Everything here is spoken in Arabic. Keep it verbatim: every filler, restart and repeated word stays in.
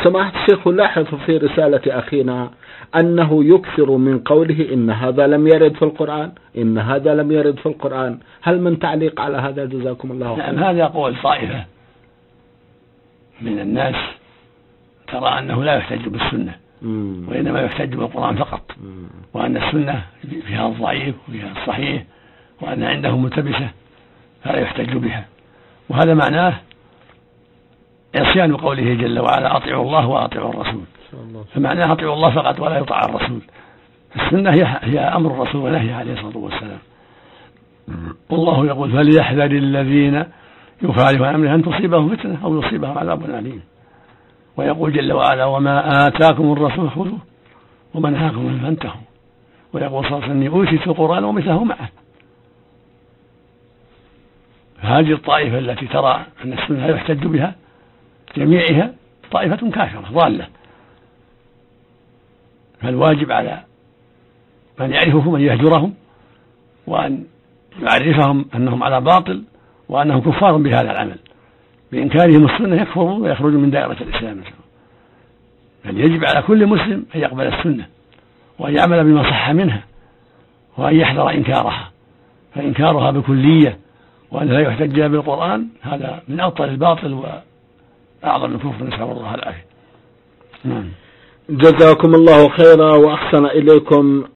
سماحة الشيخ، لاحظ في رسالة أخينا أنه يكثر من قوله إن هذا لم يرد في القرآن، إن هذا لم يرد في القرآن. هل من تعليق على هذا؟ جزاكم الله خيرا. نعم، هذا قول طائفة من الناس ترى أنه لا يحتج بالسنة مم. وإنما يحتج بالقرآن فقط، مم. وأن السنة فيها الضعيف وفيها الصحيح، وأن عندهم ملتبسة فلا يحتج بها. وهذا معناه عصيان قوله جل وعلا أطيعوا الله وأطيعوا الرسول، فمعناه أطيعوا الله فقط ولا يطاع الرسول. السنة هي, هي أمر الرسول ونهي عليه الصلاة والسلام. والله يقول فليحذر الذين يخالفون عن أمره أن تصيبهم فتنة أو يصيبهم عذاب أليم. ويقول جل وعلا وما آتاكم الرسول خذوه وما نهاكم عنه فانتهوا. ويقول صلى الله عليه وسلم أوتيت القرآن ومثله معه. هذه الطائفة التي ترى أن السنة لا يحتج بها جميعها طائفة كافرة ضالة، فالواجب على من يعرفهم أن يهجرهم وأن يعرفهم أنهم على باطل وأنهم كفار بهذا العمل. بإنكارهم السنة يكفرون ويخرجون من دائرة الإسلام. بل يجب على كل مسلم أن يقبل السنة وأن يعمل بما صح منها وأن يحذر إنكارها، فإنكارها بكلية وأن لا يحتج بالقرآن هذا من أبطل الباطل وأعظم الكفر، نسأل الله العافية. جزاكم الله خيرا وأحسن إليكم.